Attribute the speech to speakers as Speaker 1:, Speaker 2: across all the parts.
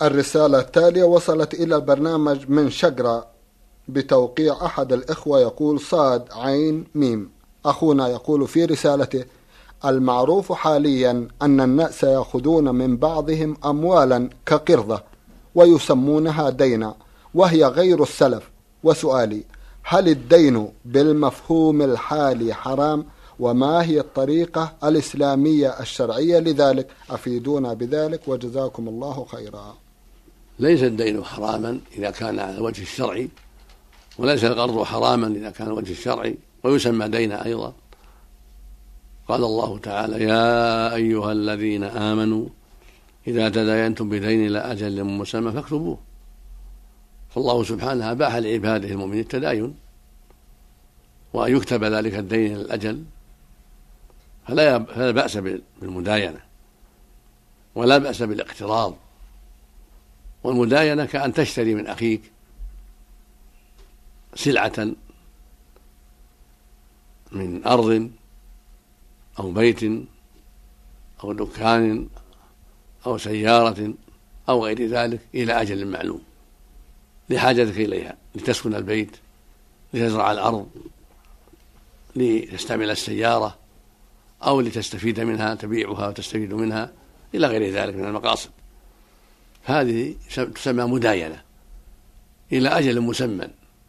Speaker 1: الرسالة التالية وصلت إلى البرنامج من شقرة بتوقيع أحد الإخوة، يقول صاد عين ميم. أخونا يقول في رسالته: المعروف حاليا أن الناس يأخذون من بعضهم أموالا كقرضة ويسمونها دينا وهي غير السلف، وسؤالي: هل الدين بالمفهوم الحالي حرام؟ وما هي الطريقة الإسلامية الشرعية لذلك؟ أفيدونا بذلك وجزاكم الله خيرا.
Speaker 2: ليس الدين حراما إذا كان على الوجه الشرعي، وليس القرض حراما إذا كان على الوجه الشرعي، ويسمى دينا أيضا. قال الله تعالى: يا أيها الذين آمنوا إذا تداينتم بدين إلى أجل مسمى فاكتبوه. فالله سبحانه أباح لعباده المؤمنين التداين، وأن يكتب ذلك الدين إلى الأجل، فلا بأس بالمداينة ولا بأس بالاقتراض. والمداينة كأن تشتري من أخيك سلعة من أرض أو بيت أو دكان أو سيارة أو غير ذلك إلى أجل معلوم لحاجتك إليها، لتسكن البيت، لتزرع الأرض، لتستعمل السيارة، أو لتستفيد منها، تبيعها وتستفيد منها إلى غير ذلك من المقاصد. هذه تسمى مداينة إلى أجل مسمى.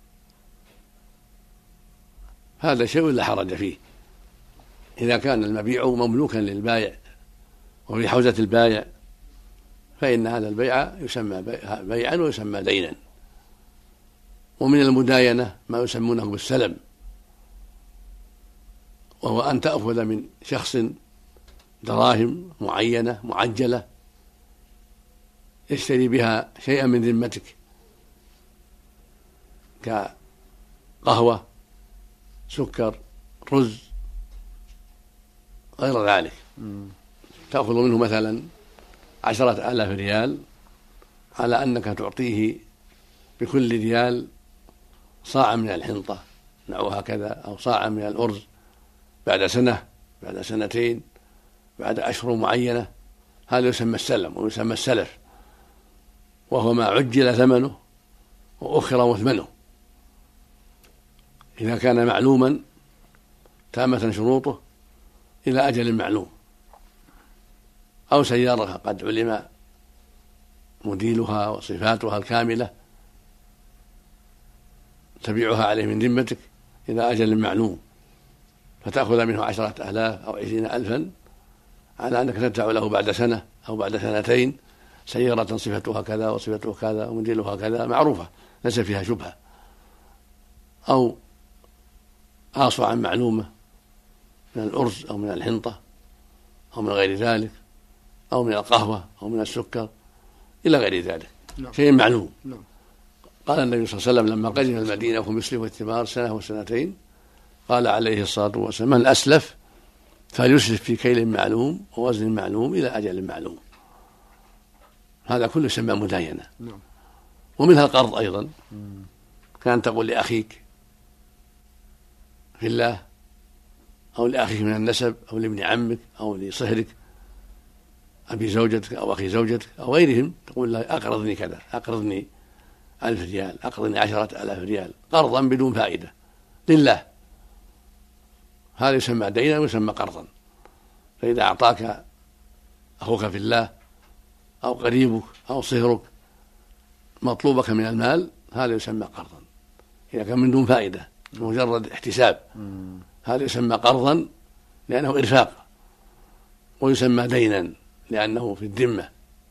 Speaker 2: هذا شيء لا حرج فيه إذا كان المبيع مملوكا للبائع وفي حوزة البائع، فإن هذا البيع يسمى بيعا ويسمى دينا. ومن المداينة ما يسمونه بالسلم، وهو أن تأخذ من شخص دراهم معينة معجلة يشتري بها شيئا من ذمتك كقهوة، سكر، رز، غير ذلك. تأخذ منه مثلا 10,000 ريال على أنك تعطيه بكل ريال صاعا من الحنطة نوعها كذا، أو صاعا من الأرز بعد سنة، بعد سنتين، بعد أشهر معينة. هذا يسمى السلم ويسمى السلف، وهو ما عجل ثمنه وأخر مثمنه إذا كان معلوما تامة شروطه إلى أجل معلوم. أو سيارة قد علم موديلها وصفاتها الكاملة تبيعها عليه من ذمتك إلى أجل معلوم، فتأخذ منه 10,000 أو 20,000 على أنك تدفع له بعد سنة أو بعد سنتين سيارة صفتها كذا وصفتها كذا وموديلها كذا معروفة ليس فيها شبهة، أو آصعا معلومة من الأرز أو من الحنطة أو من غير ذلك، أو من القهوة أو من السكر إلى غير ذلك. شيء معلوم. قال النبي صلى الله عليه وسلم لما قدم المدينة وهم يسلفوا الثمار سنة وسنتين، قال عليه الصلاة والسلام: من أسلف فليسلف في كيل معلوم ووزن معلوم إلى أجل معلوم. هذا كله يسمى مداينة. ومنها القرض أيضا، كان تقول لأخيك في الله، أو لأخيك من النسب، أو لابن عمك، أو لصهرك أبي زوجتك أو أخي زوجتك أو غيرهم، تقول له: أقرضني كذا، أقرضني 1,000 ريال، أقرضني 10,000 ريال، قرضا بدون فائدة لله. هذا يسمى دينا ويسمى قرضا. فإذا أعطاك أخوك في الله أو قريبك أو صهرك مطلوبك من المال، هذا يسمى قرضا إذا كان من دون فائدة مجرد احتساب. هذا يسمى قرضا لأنه إرفاق، ويسمى دينا لأنه في الذمة.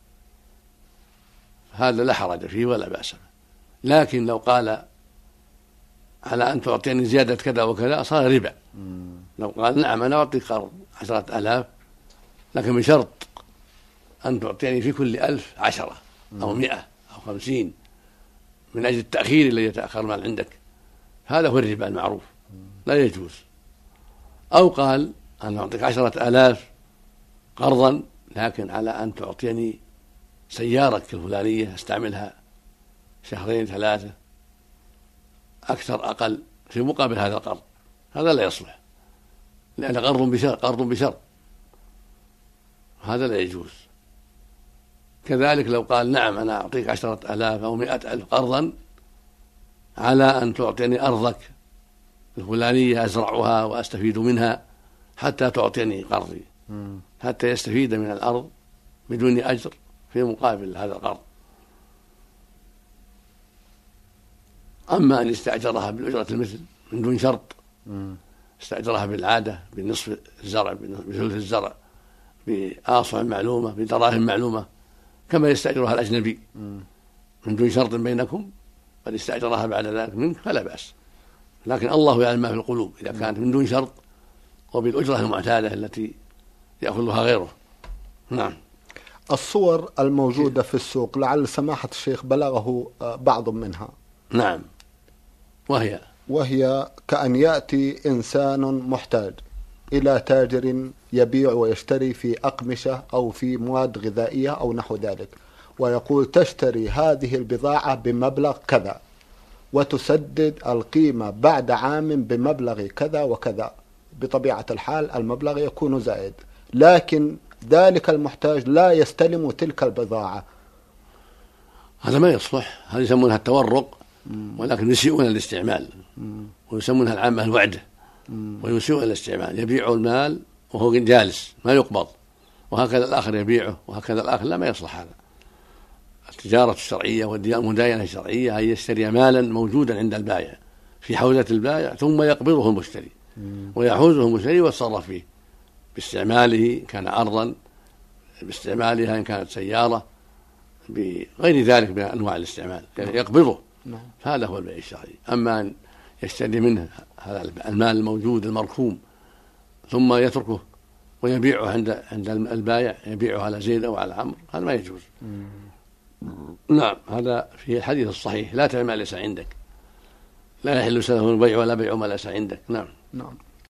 Speaker 2: هذا لا حرج فيه ولا بأس به. لكن لو قال على أن تعطيني زيادة كذا وكذا صار ربا. لو قال: نعم أنا أعطيك قرض 10,000 لكن بشرط أن تعطيني في كل 1000 10 أو 100 أو 50 من أجل التأخير الذي يتأخر مال عندك، هذا هو الربا المعروف، لا يجوز. أو قال: أنا أعطيك 10,000 قرضا لكن على أن تعطيني سيارتك الفلانية استعملها 2 3 أكثر أقل في مقابل هذا القرض، هذا لا يصلح، لأن قرض بشرط، هذا لا يجوز. كذلك لو قال نعم أنا أعطيك 10,000 أو 100,000 قرضا على أن تعطيني أرضك الفلانية أزرعها وأستفيد منها حتى تعطيني قرضي، حتى يستفيد من الأرض بدون أجر في مقابل هذا القرض. أما أن يستأجرها بالأجرة المثل من دون شرط، استأجرها بالعادة بنصف الزرع بثلث الزرع بآصع معلومة بدراهم معلومة كما يستأجرها الأجنبي من دون شرط بينكم، قد استأجرها بعد ذلك منك فلا بأس، لكن الله يعلم ما في القلوب إذا كانت من دون شرط وبالأجرة المعتادة التي يأخذها غيره. نعم.
Speaker 1: الصور الموجودة في السوق لعل سماحة الشيخ بلغه بعض منها.
Speaker 2: نعم.
Speaker 1: وهي كأن يأتي إنسان محتاج إلى تاجر يبيع ويشتري في أقمشة أو في مواد غذائية أو نحو ذلك، ويقول تشتري هذه البضاعة بمبلغ كذا وتسدد القيمة بعد عام بمبلغ كذا وكذا. بطبيعة الحال المبلغ يكون زائد، لكن ذلك المحتاج لا يستلم تلك البضاعة.
Speaker 2: هذا ما يصلح، هذا يسمونها التورق، ولكن يسيئون الاستعمال، ويسمونها العامة الوعدة، ويسيئون الاستعمال، يبيع المال وهو جالس ما يقبض، وهكذا الآخر يبيعه وهكذا الآخر، لا ما يصلح هذا. التجارة الشرعية والمداينة الشرعية هي يشتري مالا موجودا عند البائع في حوزة البائع ثم يقبضه المشتري ويحوزه المشتري ويتصرف فيه باستعماله، كان أرضا باستعمالها إن كانت سيارة بغير ذلك من أنواع الاستعمال، يعني يقبضه. هذا هو البيع الشرعي. أما أن يشتري منه هذا المال الموجود المركوم ثم يتركه ويبيعه عند البائع، يبيعه على زيد أو على عمرو، هذا ما يجوز. نعم. هذا في الحديث الصحيح لا تبع ما ليس عندك، لا يحل سلف البيع ولا بيع ما ليس عندك. نعم.